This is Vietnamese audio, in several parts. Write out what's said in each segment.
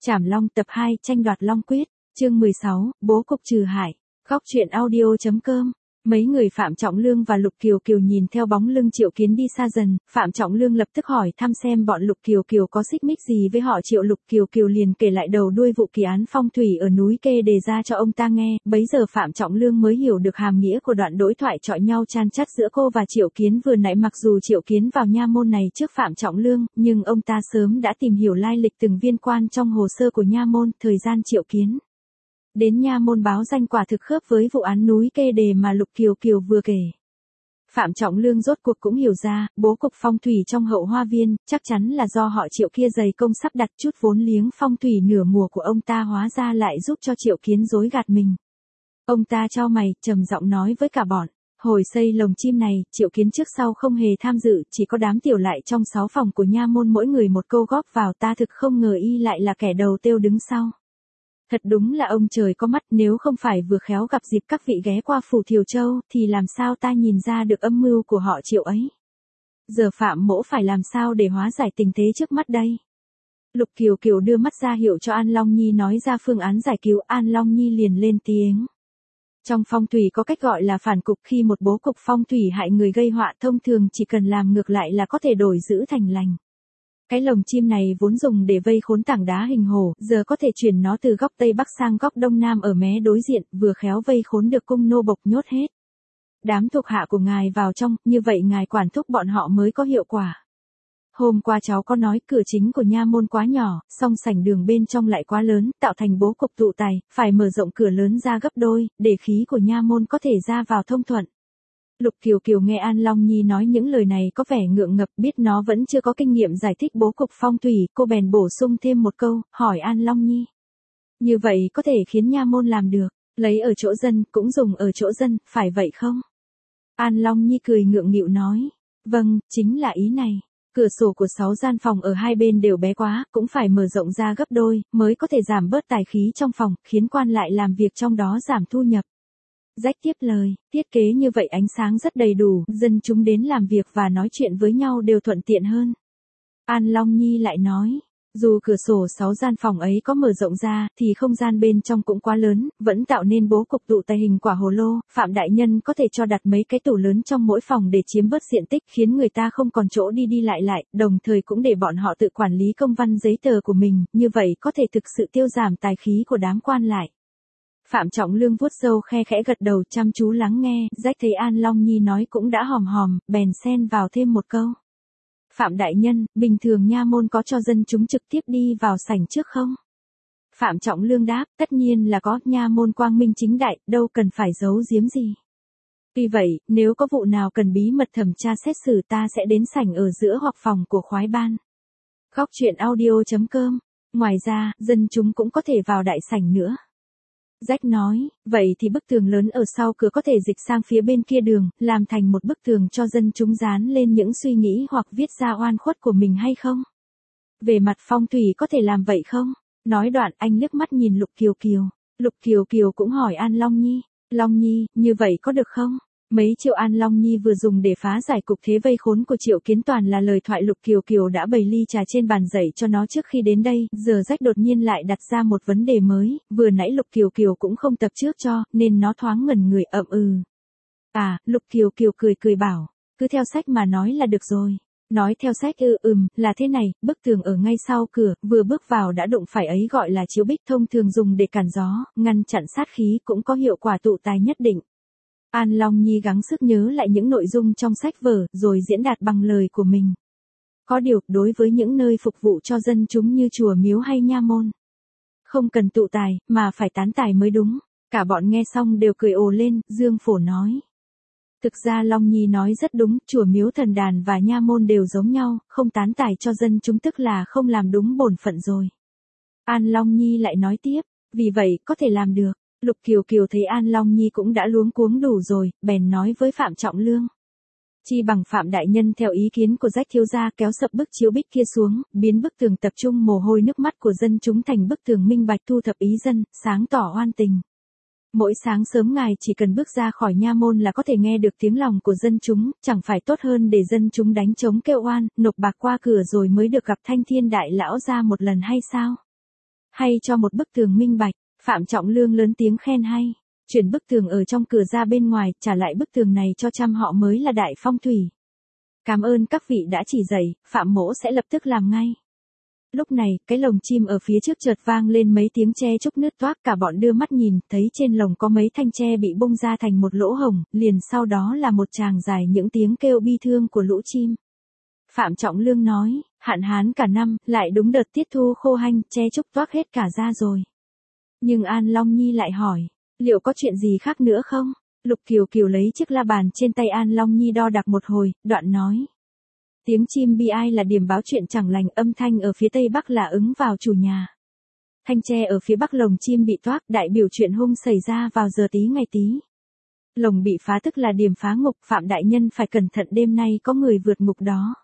Trảm Long tập 2 tranh đoạt Long Quyết, chương 16, bố cục trừ hại. Góc truyện audio.com. Mấy người Phạm Trọng Lương và Lục Kiều Kiều nhìn theo bóng lưng Triệu Kiến đi xa dần, Phạm Trọng Lương lập tức hỏi thăm xem bọn Lục Kiều Kiều có xích mích gì với họ Triệu. Lục Kiều Kiều liền kể lại đầu đuôi vụ kỳ án phong thủy ở núi Kê đề ra cho ông ta nghe, bấy giờ Phạm Trọng Lương mới hiểu được hàm nghĩa của đoạn đối thoại chọi nhau chan chắt giữa cô và Triệu Kiến vừa nãy. Mặc dù Triệu Kiến vào nha môn này trước Phạm Trọng Lương, nhưng ông ta sớm đã tìm hiểu lai lịch từng viên quan trong hồ sơ của nha môn. Thời gian Triệu Kiến đến nha môn báo danh quả thực khớp với vụ án núi Kê đề mà Lục Kiều Kiều vừa kể. Phạm Trọng Lương rốt cuộc cũng hiểu ra, bố cục phong thủy trong Hậu Hoa Viên, chắc chắn là do họ Triệu kia dày công sắp đặt. Chút vốn liếng phong thủy nửa mùa của ông ta hóa ra lại giúp cho Triệu Kiến dối gạt mình. Ông ta chau mày, trầm giọng nói với cả bọn. Hồi xây lồng chim này, Triệu Kiến trước sau không hề tham dự, chỉ có đám tiểu lại trong 6 phòng của nha môn mỗi người một câu góp vào. Ta thực không ngờ y lại là kẻ đầu tiêu đứng sau. Thật đúng là ông trời có mắt, nếu không phải vừa khéo gặp dịp các vị ghé qua phủ Thiều Châu, thì làm sao ta nhìn ra được âm mưu của họ Triệu ấy. Giờ Phạm mỗ phải làm sao để hóa giải tình thế trước mắt đây? Lục Kiều Kiều đưa mắt ra hiệu cho An Long Nhi nói ra phương án giải cứu. An Long Nhi liền lên tiếng. Trong phong thủy có cách gọi là phản cục, khi một bố cục phong thủy hại người gây họa, thông thường chỉ cần làm ngược lại là có thể đổi dữ thành lành. Cái lồng chim này vốn dùng để vây khốn tảng đá hình hổ, giờ có thể chuyển nó từ góc Tây Bắc sang góc Đông Nam ở mé đối diện, vừa khéo vây khốn được cung nô bộc nhốt hết. Đám thuộc hạ của ngài vào trong, như vậy ngài quản thúc bọn họ mới có hiệu quả. Hôm qua cháu có nói cửa chính của nha môn quá nhỏ, song sảnh đường bên trong lại quá lớn, tạo thành bố cục tụ tài, phải mở rộng cửa lớn ra gấp đôi, để khí của nha môn có thể ra vào thông thuận. Lục Kiều Kiều nghe An Long Nhi nói những lời này có vẻ ngượng ngập, biết nó vẫn chưa có kinh nghiệm giải thích bố cục phong thủy, cô bèn bổ sung thêm một câu, hỏi An Long Nhi. Như vậy có thể khiến nha môn làm được, lấy ở chỗ dân, cũng dùng ở chỗ dân, phải vậy không? An Long Nhi cười ngượng nghịu nói, vâng, chính là ý này. Cửa sổ của 6 gian phòng ở hai bên đều bé quá, cũng phải mở rộng ra gấp đôi, mới có thể giảm bớt tài khí trong phòng, khiến quan lại làm việc trong đó giảm thu nhập. Rách tiếp lời, thiết kế như vậy ánh sáng rất đầy đủ, dân chúng đến làm việc và nói chuyện với nhau đều thuận tiện hơn. An Long Nhi lại nói, dù cửa sổ 6 gian phòng ấy có mở rộng ra, thì không gian bên trong cũng quá lớn, vẫn tạo nên bố cục tụ tài hình quả hồ lô. Phạm đại nhân có thể cho đặt mấy cái tủ lớn trong mỗi phòng để chiếm bớt diện tích, khiến người ta không còn chỗ đi đi lại, đồng thời cũng để bọn họ tự quản lý công văn giấy tờ của mình, như vậy có thể thực sự tiêu giảm tài khí của đám quan lại. Phạm Trọng Lương vuốt râu khe khẽ gật đầu chăm chú lắng nghe, rách thấy An Long Nhi nói cũng đã hòm hòm, bèn xen vào thêm một câu. Phạm đại nhân, bình thường nha môn có cho dân chúng trực tiếp đi vào sảnh trước không? Phạm Trọng Lương đáp, tất nhiên là có, nha môn quang minh chính đại, đâu cần phải giấu giếm gì. Tuy vậy, nếu có vụ nào cần bí mật thẩm tra xét xử ta sẽ đến sảnh ở giữa hoặc phòng của khoái ban. Góc truyện audio.com. Ngoài ra, dân chúng cũng có thể vào đại sảnh nữa. Rách nói, vậy thì bức tường lớn ở sau cửa có thể dịch sang phía bên kia đường, làm thành một bức tường cho dân chúng dán lên những suy nghĩ hoặc viết ra oan khuất của mình hay không? Về mặt phong thủy có thể làm vậy không? Nói đoạn anh liếc mắt nhìn Lục Kiều Kiều. Lục Kiều Kiều cũng hỏi An Long Nhi. Long Nhi, như vậy có được không? Mấy triệu An Long Nhi vừa dùng để phá giải cục thế vây khốn của Triệu Kiến toàn là lời thoại Lục Kiều Kiều đã bày ly trà trên bàn dạy cho nó trước khi đến đây, giờ rách đột nhiên lại đặt ra một vấn đề mới, vừa nãy Lục Kiều Kiều cũng không tập trước cho, nên nó thoáng ngẩn người ậm ừ. À, Lục Kiều Kiều cười bảo, cứ theo sách mà nói là được rồi. Nói theo sách là thế này, bức tường ở ngay sau cửa, vừa bước vào đã đụng phải ấy gọi là chiếu bích, thông thường dùng để cản gió, ngăn chặn sát khí, cũng có hiệu quả tụ tài nhất định. An Long Nhi gắng sức nhớ lại những nội dung trong sách vở, rồi diễn đạt bằng lời của mình. Có điều, đối với những nơi phục vụ cho dân chúng như chùa miếu hay nha môn, không cần tụ tài, mà phải tán tài mới đúng. Cả bọn nghe xong đều cười ồ lên, Dương Phổ nói. Thực ra Long Nhi nói rất đúng, chùa miếu thần đàn và nha môn đều giống nhau, không tán tài cho dân chúng tức là không làm đúng bổn phận rồi. An Long Nhi lại nói tiếp, vì vậy có thể làm được. Lục Kiều Kiều thấy An Long Nhi cũng đã luống cuống đủ rồi, bèn nói với Phạm Trọng Lương. Chi bằng Phạm đại nhân theo ý kiến của Rách thiếu gia kéo sập bức chiếu bích kia xuống, biến bức tường tập trung mồ hôi nước mắt của dân chúng thành bức tường minh bạch thu thập ý dân, sáng tỏ oan tình. Mỗi sáng sớm ngài chỉ cần bước ra khỏi nha môn là có thể nghe được tiếng lòng của dân chúng, chẳng phải tốt hơn để dân chúng đánh trống kêu oan, nộp bạc qua cửa rồi mới được gặp Thanh Thiên đại lão ra một lần hay sao? Hay cho một bức tường minh bạch, Phạm Trọng Lương lớn tiếng khen hay. Chuyển bức tường ở trong cửa ra bên ngoài, trả lại bức tường này cho trăm họ mới là đại phong thủy. Cảm ơn các vị đã chỉ dạy, Phạm mỗ sẽ lập tức làm ngay. Lúc này, cái lồng chim ở phía trước chợt vang lên mấy tiếng tre trúc nứt toác, cả bọn đưa mắt nhìn, thấy trên lồng có mấy thanh tre bị bung ra thành một lỗ hổng, liền sau đó là một tràng dài những tiếng kêu bi thương của lũ chim. Phạm Trọng Lương nói, hạn hán cả năm, lại đúng đợt tiết thu khô hanh, tre trúc toác hết cả ra rồi. Nhưng An Long Nhi lại hỏi, liệu có chuyện gì khác nữa không? Lục Kiều Kiều lấy chiếc la bàn trên tay An Long Nhi đo đạc một hồi, đoạn nói. Tiếng chim bi ai là điểm báo chuyện chẳng lành, âm thanh ở phía tây bắc là ứng vào chủ nhà. Thanh tre ở phía bắc lồng chim bị toác, đại biểu chuyện hung xảy ra vào giờ tí ngày tí. Lồng bị phá tức là điểm phá ngục, Phạm đại nhân phải cẩn thận, đêm nay có người vượt ngục đó.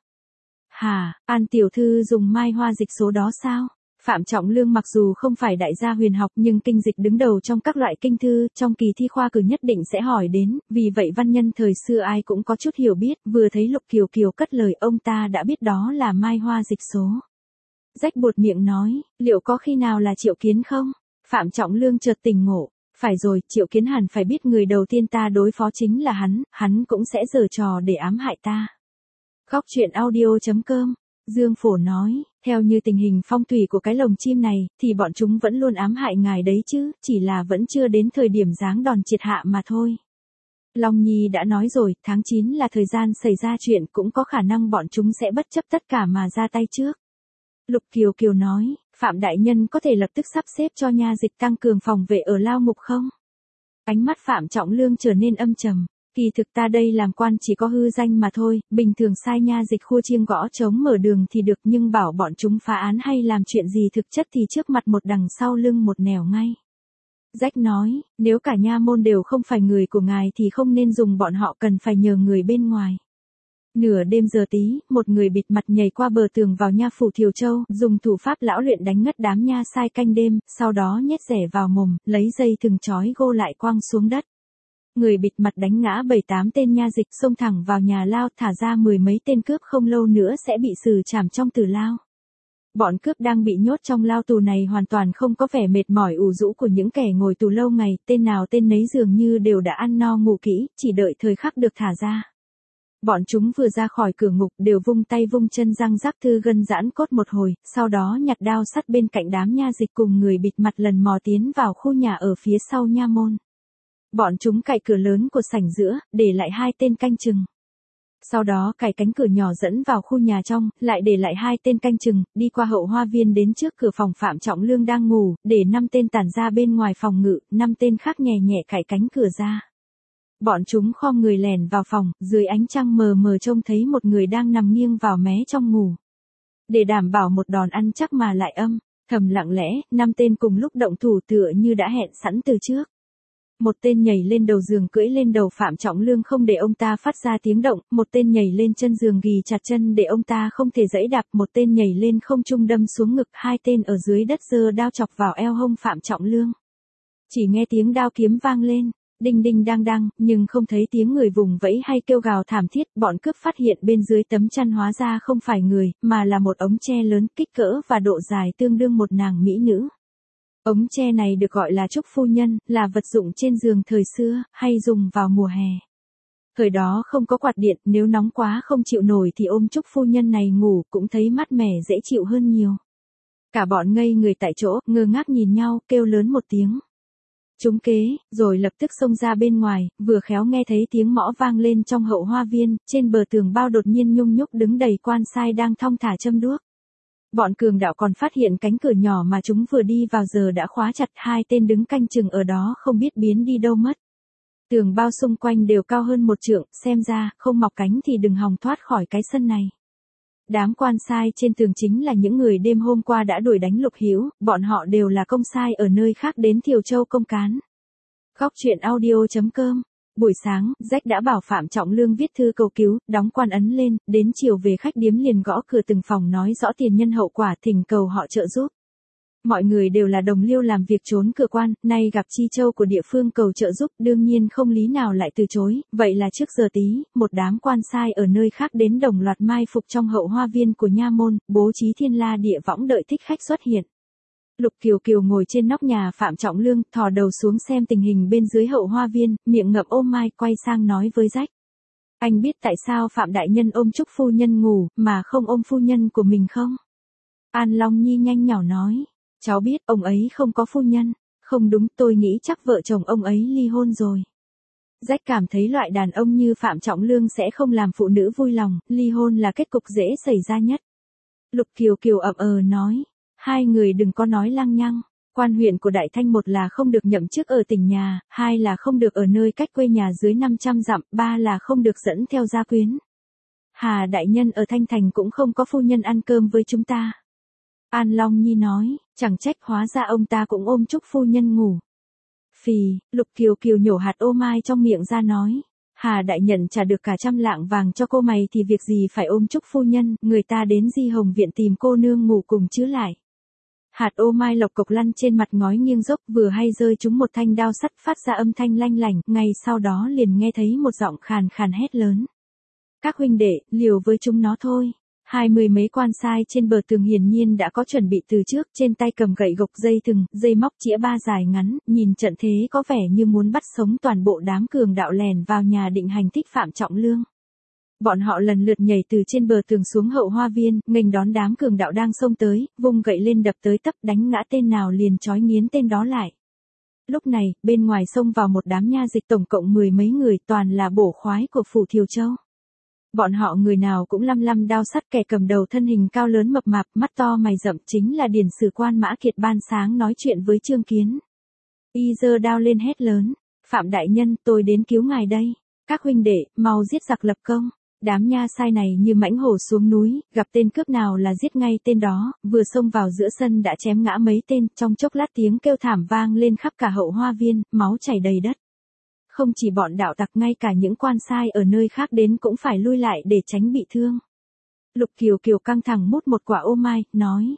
Hả, An tiểu thư dùng mai hoa dịch số đó sao? Phạm Trọng Lương mặc dù không phải đại gia huyền học nhưng kinh dịch đứng đầu trong các loại kinh thư, trong kỳ thi khoa cử nhất định sẽ hỏi đến, vì vậy văn nhân thời xưa ai cũng có chút hiểu biết, vừa thấy Lục Kiều Kiều cất lời ông ta đã biết đó là mai hoa dịch số. Rách buột miệng nói, liệu có khi nào là Triệu Kiến không? Phạm Trọng Lương chợt tỉnh ngộ, phải rồi, Triệu Kiến hẳn phải biết người đầu tiên ta đối phó chính là hắn cũng sẽ giở trò để ám hại ta. Khóc chuyện audio.com, Dương Phổ nói, theo như tình hình phong thủy của cái lồng chim này, thì bọn chúng vẫn luôn ám hại ngài đấy chứ, chỉ là vẫn chưa đến thời điểm giáng đòn triệt hạ mà thôi. Long Nhi đã nói rồi, tháng 9 là thời gian xảy ra chuyện, cũng có khả năng bọn chúng sẽ bất chấp tất cả mà ra tay trước. Lục Kiều Kiều nói, Phạm đại nhân có thể lập tức sắp xếp cho nha dịch tăng cường phòng vệ ở lao ngục không? Ánh mắt Phạm Trọng Lương trở nên âm trầm. Kỳ thực ta đây làm quan chỉ có hư danh mà thôi, bình thường sai nha dịch khua chiêng gõ trống mở đường thì được, nhưng bảo bọn chúng phá án hay làm chuyện gì thực chất thì trước mặt một đằng sau lưng một nẻo ngay. Rách nói, nếu cả nha môn đều không phải người của ngài thì không nên dùng bọn họ, cần phải nhờ người bên ngoài. Nửa đêm giờ tí, một người bịt mặt nhảy qua bờ tường vào nha phủ Thiều Châu, dùng thủ pháp lão luyện đánh ngất đám nha sai canh đêm, sau đó nhét rẻ vào mồm, lấy dây thừng trói gô lại quăng xuống đất. Người bịt mặt đánh ngã 7-8 tên nha dịch, xông thẳng vào nhà lao, thả ra 10 mấy tên cướp, không lâu nữa sẽ bị xử trảm trong tử lao. Bọn cướp đang bị nhốt trong lao tù này hoàn toàn không có vẻ mệt mỏi ủ rũ của những kẻ ngồi tù lâu ngày, tên nào tên nấy dường như đều đã ăn no ngủ kỹ, chỉ đợi thời khắc được thả ra. Bọn chúng vừa ra khỏi cửa ngục đều vung tay vung chân răng rắc thư gân giãn cốt một hồi, sau đó nhặt đao sắt bên cạnh đám nha dịch cùng người bịt mặt lần mò tiến vào khu nhà ở phía sau nha môn. Bọn chúng cạy cửa lớn của sảnh giữa, để lại 2 tên canh chừng. Sau đó cài cánh cửa nhỏ dẫn vào khu nhà trong, lại để lại 2 tên canh chừng, đi qua hậu hoa viên đến trước cửa phòng Phạm Trọng Lương đang ngủ, để 5 tên tản ra bên ngoài phòng ngự, 5 tên khác nhẹ nhẹ cài cánh cửa ra. Bọn chúng khom người lèn vào phòng, dưới ánh trăng mờ mờ trông thấy một người đang nằm nghiêng vào mé trong ngủ. Để đảm bảo một đòn ăn chắc mà lại thầm lặng lẽ, 5 tên cùng lúc động thủ tựa như đã hẹn sẵn từ trước. Một tên nhảy lên đầu giường cưỡi lên đầu Phạm Trọng Lương không để ông ta phát ra tiếng động, một tên nhảy lên chân giường ghì chặt chân để ông ta không thể giãy đạp, một tên nhảy lên không trung đâm xuống ngực, 2 tên ở dưới đất giơ đao chọc vào eo hông Phạm Trọng Lương. Chỉ nghe tiếng đao kiếm vang lên, đinh đinh đang đang, nhưng không thấy tiếng người vùng vẫy hay kêu gào thảm thiết, bọn cướp phát hiện bên dưới tấm chăn hóa ra không phải người, mà là một ống tre lớn, kích cỡ và độ dài tương đương một nàng mỹ nữ. Ống tre này được gọi là trúc phu nhân, là vật dụng trên giường thời xưa, hay dùng vào mùa hè. Thời đó không có quạt điện, nếu nóng quá không chịu nổi thì ôm trúc phu nhân này ngủ cũng thấy mát mẻ dễ chịu hơn nhiều. Cả bọn ngây người tại chỗ, ngơ ngác nhìn nhau, kêu lớn một tiếng. Trúng kế, rồi lập tức xông ra bên ngoài, vừa khéo nghe thấy tiếng mõ vang lên trong hậu hoa viên, trên bờ tường bao đột nhiên nhung nhúc đứng đầy quan sai đang thong thả châm đuốc. Bọn cường đạo còn phát hiện cánh cửa nhỏ mà chúng vừa đi vào giờ đã khóa chặt, 2 tên đứng canh chừng ở đó không biết biến đi đâu mất. Tường bao xung quanh đều cao hơn 1 trượng, xem ra, không mọc cánh thì đừng hòng thoát khỏi cái sân này. Đám quan sai trên tường chính là những người đêm hôm qua đã đuổi đánh Lục Hữu, bọn họ đều là công sai ở nơi khác đến Thiều Châu công cán. Khóc chuyện audio.com. Buổi sáng, Rách đã bảo Phạm Trọng Lương viết thư cầu cứu, đóng quan ấn lên, đến chiều về khách điếm liền gõ cửa từng phòng nói rõ tiền nhân hậu quả, thỉnh cầu họ trợ giúp. Mọi người đều là đồng liêu làm việc trốn cửa quan, nay gặp chi châu của địa phương cầu trợ giúp, đương nhiên không lý nào lại từ chối, vậy là trước giờ tí, một đám quan sai ở nơi khác đến đồng loạt mai phục trong hậu hoa viên của nha môn, bố trí thiên la địa võng đợi thích khách xuất hiện. Lục Kiều Kiều ngồi trên nóc nhà Phạm Trọng Lương, thò đầu xuống xem tình hình bên dưới hậu hoa viên, miệng ngậm ôm mai, quay sang nói với Rách. Anh biết tại sao Phạm đại nhân ôm Trúc phu nhân ngủ, mà không ôm phu nhân của mình không? An Long Nhi nhanh nhỏ nói. Cháu biết, ông ấy không có phu nhân. Không đúng, tôi nghĩ chắc vợ chồng ông ấy ly hôn rồi. Rách cảm thấy loại đàn ông như Phạm Trọng Lương sẽ không làm phụ nữ vui lòng, ly hôn là kết cục dễ xảy ra nhất. Lục Kiều Kiều ậm nói. Hai người đừng có nói lăng nhăng. Quan huyện của Đại Thanh, một là không được nhậm chức ở tỉnh nhà, hai là không được ở nơi cách quê nhà dưới 500 dặm, ba là không được dẫn theo gia quyến. Hà đại nhân ở Thanh Thành cũng không có phu nhân ăn cơm với chúng ta. An Long Nhi nói, chẳng trách hóa ra ông ta cũng ôm Trúc phu nhân ngủ. Phì, Lục Kiều Kiều nhổ hạt ô mai trong miệng ra nói. Hà đại nhận trả được cả 100 lạng vàng cho cô mày thì việc gì phải ôm Trúc phu nhân, người ta đến Di Hồng viện tìm cô nương ngủ cùng chứ lại. Hạt ô mai lộc cộc lăn trên mặt ngói nghiêng dốc, vừa hay rơi trúng một thanh đao sắt phát ra âm thanh lanh lảnh, ngay sau đó liền nghe thấy một giọng khàn khàn hét lớn. Các huynh đệ, liều với chúng nó thôi. 20 mấy quan sai trên bờ tường hiển nhiên đã có chuẩn bị từ trước, trên tay cầm gậy gộc dây thừng, dây móc chĩa ba dài ngắn, nhìn trận thế có vẻ như muốn bắt sống toàn bộ đám cường đạo lèn vào nhà định hành thích Phạm Trọng Lương. Bọn họ lần lượt nhảy từ trên bờ tường xuống hậu hoa viên, nghênh đón đám cường đạo đang xông tới, vung gậy lên đập tới tấp, đánh ngã tên nào liền trói nghiến tên đó lại. Lúc này, bên ngoài xông vào một đám nha dịch tổng cộng 10 mấy người, toàn là bổ khoái của phủ Thiều Châu. Bọn họ người nào cũng lăm lăm đao sắt, kẻ cầm đầu thân hình cao lớn mập mạp, mắt to mày rậm, chính là điển sử quan Mã Kiệt ban sáng nói chuyện với Trương Kiến. Y giơ đao lên hét lớn, Phạm đại nhân, tôi đến cứu ngài đây. Các huynh đệ, mau giết giặc lập công. Đám nha sai này như mãnh hổ xuống núi, gặp tên cướp nào là giết ngay tên đó, vừa xông vào giữa sân đã chém ngã mấy tên, trong chốc lát tiếng kêu thảm vang lên khắp cả hậu hoa viên, máu chảy đầy đất. Không chỉ bọn đạo tặc, ngay cả những quan sai ở nơi khác đến cũng phải lui lại để tránh bị thương. Lục Kiều Kiều căng thẳng mút một quả ô mai, nói.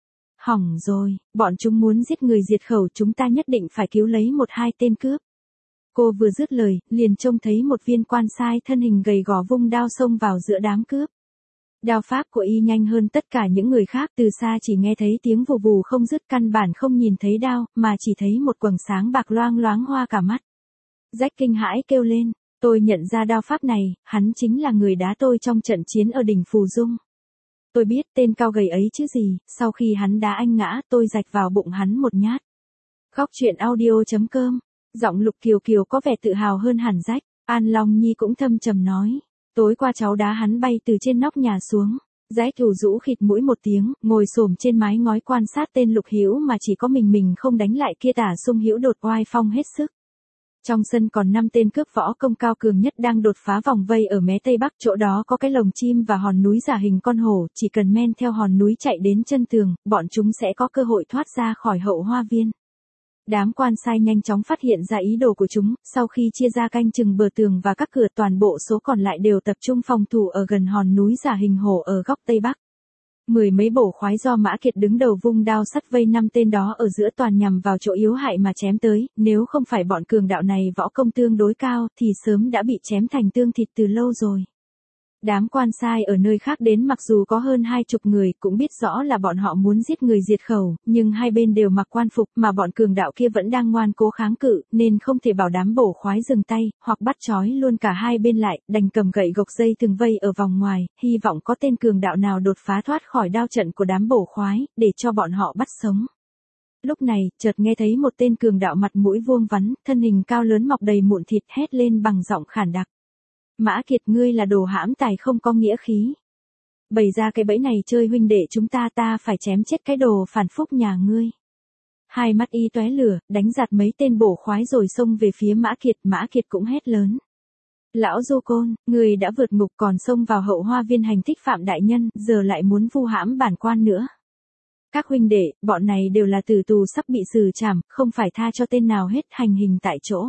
Hỏng rồi, bọn chúng muốn giết người diệt khẩu, chúng ta nhất định phải cứu lấy một hai tên cướp. Cô vừa dứt lời, liền trông thấy một viên quan sai thân hình gầy gò vung đao xông vào giữa đám cướp. Đao pháp của y nhanh hơn tất cả những người khác, từ xa chỉ nghe thấy tiếng vù vù không dứt, căn bản không nhìn thấy đao, mà chỉ thấy một quầng sáng bạc loang loáng hoa cả mắt. Rách kinh hãi kêu lên, tôi nhận ra đao pháp này, hắn chính là người đá tôi trong trận chiến ở đỉnh Phù Dung. Tôi biết tên cao gầy ấy chứ gì, sau khi hắn đá anh ngã, tôi rạch vào bụng hắn một nhát. Góc truyện audio.com. Giọng Lục Kiều Kiều có vẻ tự hào hơn hẳn Rách. An Long Nhi cũng thâm trầm nói, tối qua cháu đá hắn bay từ trên nóc nhà xuống. Rách thủ rũ khịt mũi một tiếng, ngồi xổm trên mái ngói quan sát tên Lục Hữu mà chỉ có mình không đánh lại kia tả Sung Hữu đột oai phong hết sức. Trong sân còn 5 tên cướp võ công cao cường nhất đang đột phá vòng vây ở mé tây bắc, chỗ đó có cái lồng chim và hòn núi giả hình con hổ, chỉ cần men theo hòn núi chạy đến chân tường, bọn chúng sẽ có cơ hội thoát ra khỏi hậu hoa viên. Đám quan sai nhanh chóng phát hiện ra ý đồ của chúng, sau khi chia ra canh chừng bờ tường và các cửa, toàn bộ số còn lại đều tập trung phòng thủ ở gần hòn núi giả hình hổ ở góc tây bắc. 10 mấy bổ khoái do Mã Kiệt đứng đầu vung đao sắt vây 5 tên đó ở giữa, toàn nhằm vào chỗ yếu hại mà chém tới, nếu không phải bọn cường đạo này võ công tương đối cao thì sớm đã bị chém thành tương thịt từ lâu rồi. Đám quan sai ở nơi khác đến mặc dù có hơn 20 người, cũng biết rõ là bọn họ muốn giết người diệt khẩu, nhưng hai bên đều mặc quan phục, mà bọn cường đạo kia vẫn đang ngoan cố kháng cự, nên không thể bảo đám bổ khoái dừng tay, hoặc bắt trói luôn cả hai bên lại, đành cầm gậy gộc dây từng vây ở vòng ngoài, hy vọng có tên cường đạo nào đột phá thoát khỏi đao trận của đám bổ khoái, để cho bọn họ bắt sống. Lúc này, chợt nghe thấy một tên cường đạo mặt mũi vuông vắn, thân hình cao lớn mọc đầy mụn thịt hét lên bằng giọng khản đặc. Mã Kiệt, ngươi là đồ hãm tài không có nghĩa khí. Bày ra cái bẫy này chơi huynh đệ chúng ta, ta phải chém chết cái đồ phản phúc nhà ngươi. Hai mắt y tóe lửa, đánh giạt mấy tên bổ khoái rồi xông về phía Mã Kiệt cũng hét lớn. Lão Du Côn, ngươi đã vượt ngục còn xông vào hậu hoa viên hành thích Phạm đại nhân, giờ lại muốn vu hãm bản quan nữa. Các huynh đệ, bọn này đều là tử tù sắp bị xử trảm, không phải tha cho tên nào hết, hành hình tại chỗ.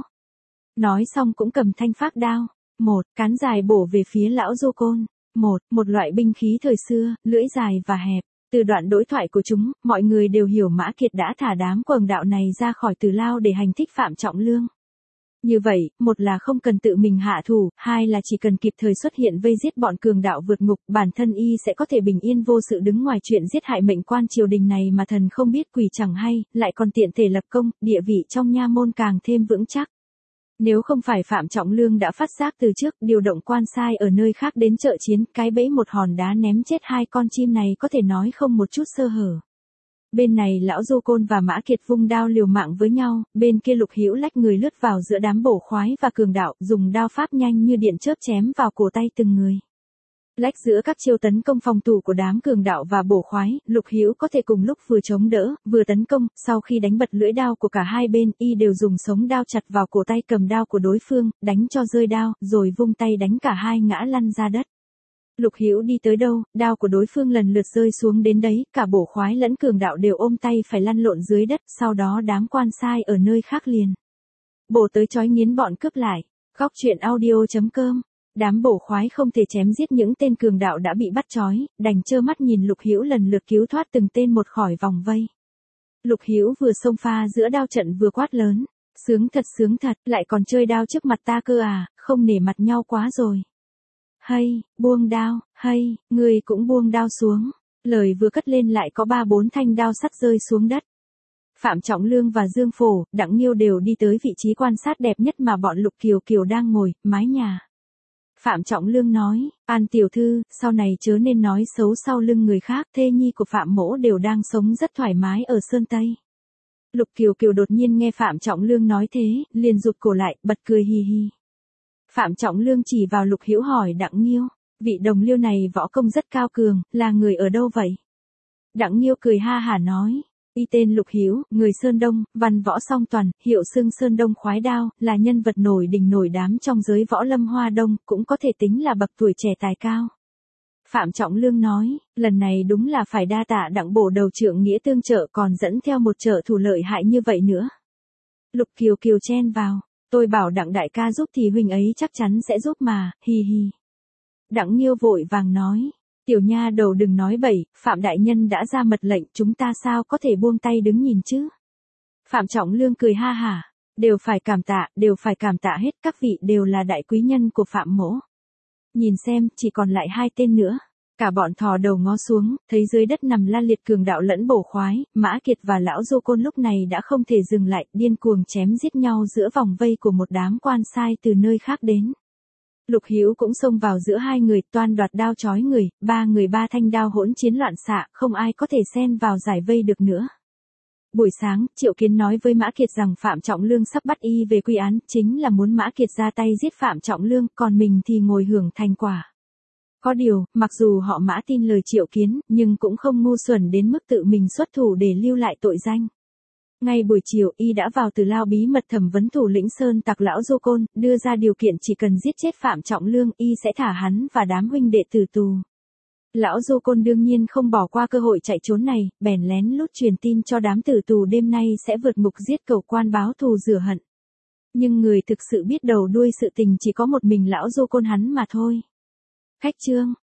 Nói xong cũng cầm thanh pháp đao. Một cán dài bổ về phía lão Du Côn. Một loại binh khí thời xưa, lưỡi dài và hẹp. Từ đoạn đối thoại của chúng, mọi người đều hiểu Mã Kiệt đã thả đám cường đạo này ra khỏi Tử Lao để hành thích Phạm Trọng Lương. Như vậy, một là không cần tự mình hạ thủ, hai là chỉ cần kịp thời xuất hiện vây giết bọn cường đạo vượt ngục, bản thân y sẽ có thể bình yên vô sự đứng ngoài chuyện giết hại mệnh quan triều đình này mà thần không biết quỷ chẳng hay, lại còn tiện thể lập công, địa vị trong nha môn càng thêm vững chắc. Nếu không phải Phạm Trọng Lương đã phát giác từ trước, điều động quan sai ở nơi khác đến trợ chiến, cái bẫy một hòn đá ném chết hai con chim này có thể nói không một chút sơ hở. Bên này lão Du Côn và Mã Kiệt vung đao liều mạng với nhau, bên kia Lục Hữu lách người lướt vào giữa đám bổ khoái và cường đạo, dùng đao pháp nhanh như điện chớp chém vào cổ tay từng người. Lách giữa các chiêu tấn công phòng thủ của đám cường đạo và bổ khoái, Lục Hữu có thể cùng lúc vừa chống đỡ, vừa tấn công, sau khi đánh bật lưỡi đao của cả hai bên, y đều dùng sống đao chặt vào cổ tay cầm đao của đối phương, đánh cho rơi đao, rồi vung tay đánh cả hai ngã lăn ra đất. Lục Hữu đi tới đâu, đao của đối phương lần lượt rơi xuống đến đấy, cả bổ khoái lẫn cường đạo đều ôm tay phải lăn lộn dưới đất, sau đó đám quan sai ở nơi khác liền bổ tới chói nghiến bọn cướp lại. Góc truyện audio.com. Đám bổ khoái không thể chém giết những tên cường đạo đã bị bắt trói, đành trơ mắt nhìn Lục Hữu lần lượt cứu thoát từng tên một khỏi vòng vây. Lục Hữu vừa xông pha giữa đao trận vừa quát lớn, sướng thật, lại còn chơi đao trước mặt ta cơ à, không nể mặt nhau quá rồi. Hay, buông đao, hay, ngươi cũng buông đao xuống. Lời vừa cất lên lại có 3-4 thanh đao sắt rơi xuống đất. Phạm Trọng Lương và Dương Phổ, Đặng Nghiêu đều đi tới vị trí quan sát đẹp nhất mà bọn Lục Kiều Kiều đang ngồi, mái nhà. Phạm Trọng Lương nói, An tiểu thư, sau này chớ nên nói xấu sau lưng người khác, thê nhi của Phạm mỗ đều đang sống rất thoải mái ở Sơn Tây. Lục Kiều Kiều đột nhiên nghe Phạm Trọng Lương nói thế, liền rụt cổ lại, bật cười hì hì. Phạm Trọng Lương chỉ vào Lục Hữu hỏi Đặng Nghiêu, vị đồng liêu này võ công rất cao cường, là người ở đâu vậy? Đặng Nghiêu cười ha hả nói, y tên Lục Hữu, người Sơn Đông, văn võ song toàn, hiệu xưng Sơn Đông khoái đao, là nhân vật nổi đình nổi đám trong giới võ lâm Hoa Đông, cũng có thể tính là bậc tuổi trẻ tài cao. Phạm Trọng Lương nói, lần này đúng là phải đa tạ Đặng bổ đầu trưởng nghĩa tương trợ còn dẫn theo một trợ thủ lợi hại như vậy nữa. Lục Kiều Kiều chen vào, tôi bảo Đặng đại ca giúp thì huynh ấy chắc chắn sẽ giúp mà, hi hi. Đặng Nghiêu vội vàng nói, tiểu nha đầu đừng nói bậy, Phạm đại nhân đã ra mật lệnh, chúng ta sao có thể buông tay đứng nhìn chứ? Phạm Trọng Lương cười ha hả, đều phải cảm tạ hết, các vị đều là đại quý nhân của Phạm mỗ. Nhìn xem, chỉ còn lại 2 tên nữa. Cả bọn thò đầu ngó xuống, thấy dưới đất nằm la liệt cường đạo lẫn bổ khoái, Mã Kiệt và lão Du Côn lúc này đã không thể dừng lại, điên cuồng chém giết nhau giữa vòng vây của một đám quan sai từ nơi khác đến. Lục Hữu cũng xông vào giữa hai người, toan đoạt đao chói người, 3 người 3 thanh đao hỗn chiến loạn xạ, không ai có thể xen vào giải vây được nữa. Buổi sáng, Triệu Kiến nói với Mã Kiệt rằng Phạm Trọng Lương sắp bắt y về quy án, chính là muốn Mã Kiệt ra tay giết Phạm Trọng Lương, còn mình thì ngồi hưởng thành quả. Có điều, mặc dù họ Mã tin lời Triệu Kiến, nhưng cũng không ngu xuẩn đến mức tự mình xuất thủ để lưu lại tội danh. Ngay buổi chiều, y đã vào Từ Lao bí mật thẩm vấn thủ lĩnh Sơn Tặc lão Du Côn, đưa ra điều kiện chỉ cần giết chết Phạm Trọng Lương, y sẽ thả hắn và đám huynh đệ tử tù. Lão Du Côn đương nhiên không bỏ qua cơ hội chạy trốn này, bèn lén lút truyền tin cho đám tử tù đêm nay sẽ vượt ngục giết cầu quan báo thù rửa hận. Nhưng người thực sự biết đầu đuôi sự tình chỉ có một mình lão Du Côn hắn mà thôi. Khách chương